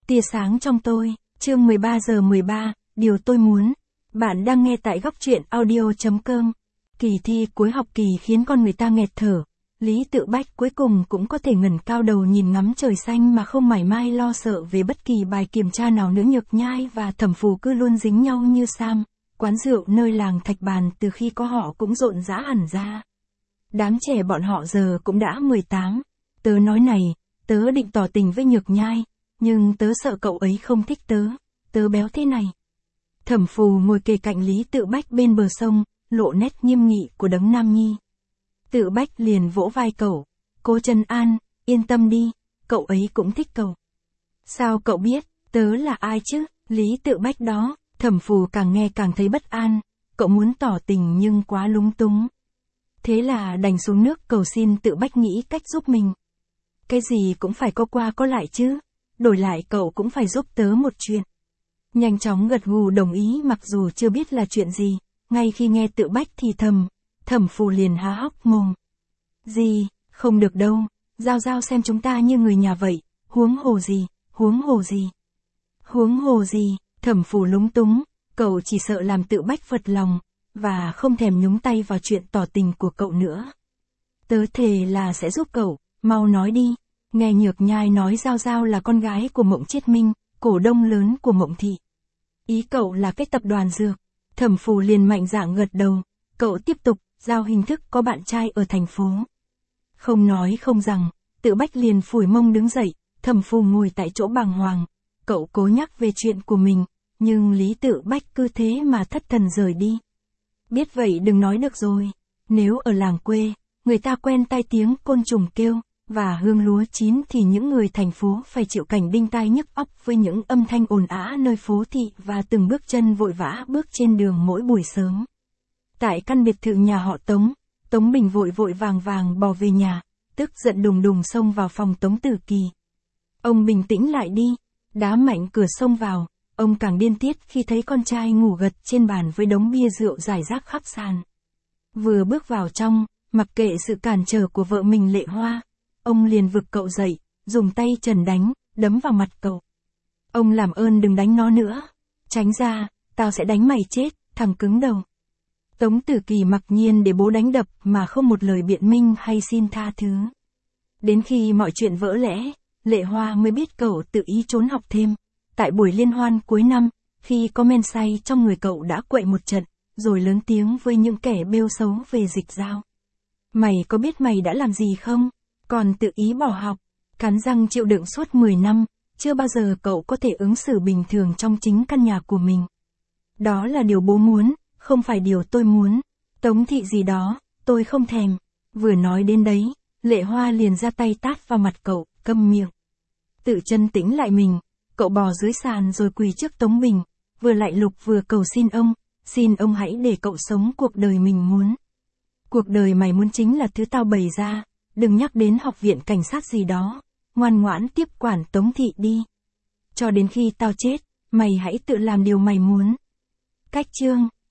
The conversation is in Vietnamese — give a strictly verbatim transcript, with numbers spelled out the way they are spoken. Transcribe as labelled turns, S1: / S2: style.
S1: Tia sáng trong tôi, chương mười ba giờ mười ba, điều tôi muốn. Bạn đang nghe tại góc truyện audio chấm com. Kỳ thi cuối học kỳ khiến con người ta nghẹt thở. Lý Tự Bách cuối cùng cũng có thể ngẩng cao đầu nhìn ngắm trời xanh mà không mảy may lo sợ về bất kỳ bài kiểm tra nào nữa. Nhược Nhai và Thẩm Phù cứ luôn dính nhau như Sam. Quán rượu nơi làng Thạch Bàn từ khi có họ cũng rộn rã hẳn ra. Đám trẻ bọn họ giờ cũng đã mười tám. Tớ nói này, tớ định tỏ tình với Nhược Nhai, nhưng tớ sợ cậu ấy không thích tớ, tớ béo thế này. Thẩm Phù ngồi kề cạnh Lý Tự Bách bên bờ sông, lộ nét nghiêm nghị của đấng nam nhi. Tự Bách liền vỗ vai cậu, cô trấn an, yên tâm đi, cậu ấy cũng thích cậu. Sao cậu biết, tớ là ai chứ, Lý Tự Bách đó. Thẩm Phù càng nghe càng thấy bất an, cậu muốn tỏ tình nhưng quá lúng túng. Thế là đành xuống nước cầu xin Tự Bách nghĩ cách giúp mình. Cái gì cũng phải có qua có lại chứ, đổi lại cậu cũng phải giúp tớ một chuyện. Nhanh chóng gật gù đồng ý mặc dù chưa biết là chuyện gì, ngay khi nghe Tự Bách thì thầm, Thẩm Phù liền há hốc mồm. Gì, không được đâu, giao giao xem chúng ta như người nhà vậy, huống hồ gì, huống hồ gì. Huống hồ gì, Thẩm Phù lúng túng, cậu chỉ sợ làm Tự Bách phật lòng, và không thèm nhúng tay vào chuyện tỏ tình của cậu nữa. Tớ thề là sẽ giúp cậu, mau nói đi. Nghe Nhược Nhai nói Giao Giao là con gái của Mộng Chiết Minh, cổ đông lớn của Mộng Thị. Ý cậu là cái tập đoàn dược. Thẩm Phù liền mạnh dạn gật đầu, cậu tiếp tục, Giao hình thức có bạn trai ở thành phố. Không nói không rằng, Tự Bách liền phủi mông đứng dậy, Thẩm Phù ngồi tại chỗ bàng hoàng. Cậu cố nhắc về chuyện của mình, nhưng Lý Tự Bách cứ thế mà thất thần rời đi. Biết vậy đừng nói được rồi, nếu ở làng quê, người ta quen tai tiếng côn trùng kêu, và hương lúa chín thì những người thành phố phải chịu cảnh đinh tai nhức óc với những âm thanh ồn ào nơi phố thị và từng bước chân vội vã bước trên đường mỗi buổi sớm. Tại căn biệt thự nhà họ Tống, Tống Bình vội vội vàng vàng bò về nhà, tức giận đùng đùng xông vào phòng Tống Tử Kỳ. Ông bình tĩnh lại đi, đá mạnh cửa xông vào, ông càng điên tiết khi thấy con trai ngủ gật trên bàn với đống bia rượu rải rác khắp sàn. Vừa bước vào trong, mặc kệ sự cản trở của vợ mình Lệ Hoa, ông liền vực cậu dậy, dùng tay trần đánh, đấm vào mặt cậu. Ông làm ơn đừng đánh nó nữa. Tránh ra, tao sẽ đánh mày chết, thằng cứng đầu. Tống Tử Kỳ mặc nhiên để bố đánh đập mà không một lời biện minh hay xin tha thứ. Đến khi mọi chuyện vỡ lẽ, Lệ Hoa mới biết cậu tự ý trốn học thêm. Tại buổi liên hoan cuối năm, khi có men say trong người cậu đã quậy một trận, rồi lớn tiếng với những kẻ bêu xấu về Dịch Giao. Mày có biết mày đã làm gì không? Còn tự ý bỏ học, cắn răng chịu đựng suốt mười năm, chưa bao giờ cậu có thể ứng xử bình thường trong chính căn nhà của mình. Đó là điều bố muốn, không phải điều tôi muốn. Tống thị gì đó, tôi không thèm. Vừa nói đến đấy, Lệ Hoa liền ra tay tát vào mặt cậu, câm miệng. Tự chân tĩnh lại mình, cậu bò dưới sàn rồi quỳ trước Tống Bình, vừa lạy lục vừa cầu xin ông, xin ông hãy để cậu sống cuộc đời mình muốn. Cuộc đời mày muốn chính là thứ tao bày ra. Đừng nhắc đến học viện cảnh sát gì đó, ngoan ngoãn tiếp quản Tống thị đi. Cho đến khi tao chết, mày hãy tự làm điều mày muốn. Cách chương